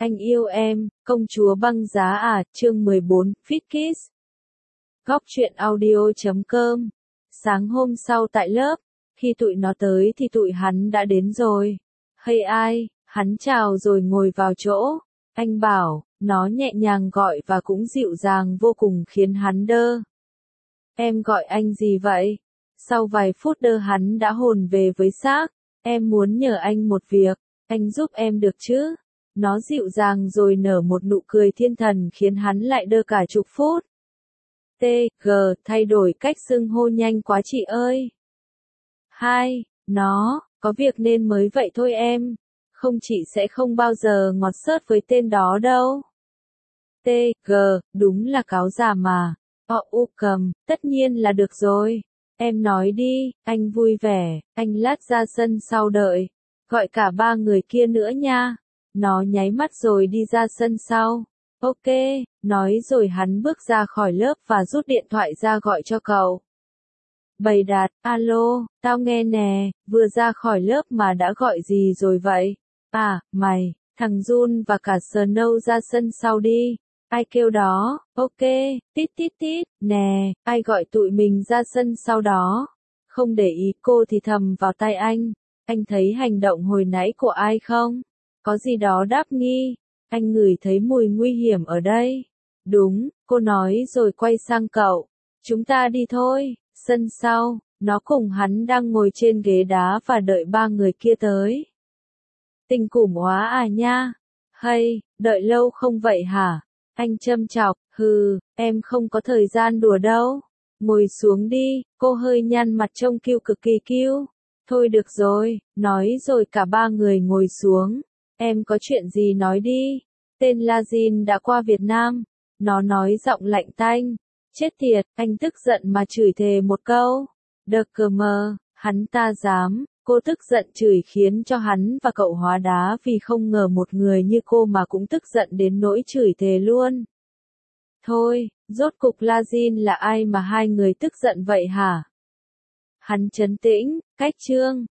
Anh yêu em, công chúa băng giá à, chương 14, Fit Kiss. Góc truyện audio.com. Sáng hôm sau tại lớp, khi tụi nó tới thì tụi hắn đã đến rồi. Hey ai, hắn chào rồi ngồi vào chỗ. Anh bảo, nó nhẹ nhàng gọi và cũng dịu dàng vô cùng khiến hắn đơ. Em gọi anh gì vậy? Sau vài phút đơ hắn đã hồn về với xác. Em muốn nhờ anh một việc, anh giúp em được chứ? Nó dịu dàng rồi nở một nụ cười thiên thần khiến hắn lại đơ cả chục phút. T.G. thay đổi cách xưng hô nhanh quá chị ơi. Hai, nó, có việc nên mới vậy thôi em. Không chị sẽ không bao giờ ngọt xớt với tên đó đâu. T.G. đúng là cáo già mà. Cầm, tất nhiên là được rồi. Em nói đi, anh vui vẻ, anh lát ra sân sau đợi. Gọi cả ba người kia nữa nha. Nó nháy mắt rồi đi ra sân sau. Ok, nói rồi hắn bước ra khỏi lớp và rút điện thoại ra gọi cho cậu. Bầy Đạt, alo, tao nghe nè, vừa ra khỏi lớp mà đã gọi gì rồi vậy? À, mày, thằng Jun và cả Snow ra sân sau đi. Ai kêu đó, ok, tít tít tít, nè, ai gọi tụi mình ra sân sau đó? Không để ý cô thì thầm vào tai anh thấy hành động hồi nãy của ai không? Có gì đó đáp nghi, anh ngửi thấy mùi nguy hiểm ở đây. Đúng, cô nói rồi quay sang cậu. Chúng ta đi thôi, sân sau, nó cùng hắn đang ngồi trên ghế đá và đợi ba người kia tới. Tình củm hóa à nha? Hay, đợi lâu không vậy hả? Anh châm chọc, em không có thời gian đùa đâu. Ngồi xuống đi, cô hơi nhăn mặt trông kiêu cực kỳ kiêu. Thôi được rồi, nói rồi cả ba người ngồi xuống. Em có chuyện gì nói đi. Tên Lajin đã qua Việt Nam. Nó nói giọng lạnh tanh. Chết tiệt, anh tức giận mà chửi thề một câu. Đờ cờ mờ, hắn ta dám. Cô tức giận chửi khiến cho hắn và cậu hóa đá vì không ngờ một người như cô mà cũng tức giận đến nỗi chửi thề luôn. Thôi, rốt cục Lajin là ai mà hai người tức giận vậy hả? Hắn trấn tĩnh, cách chương.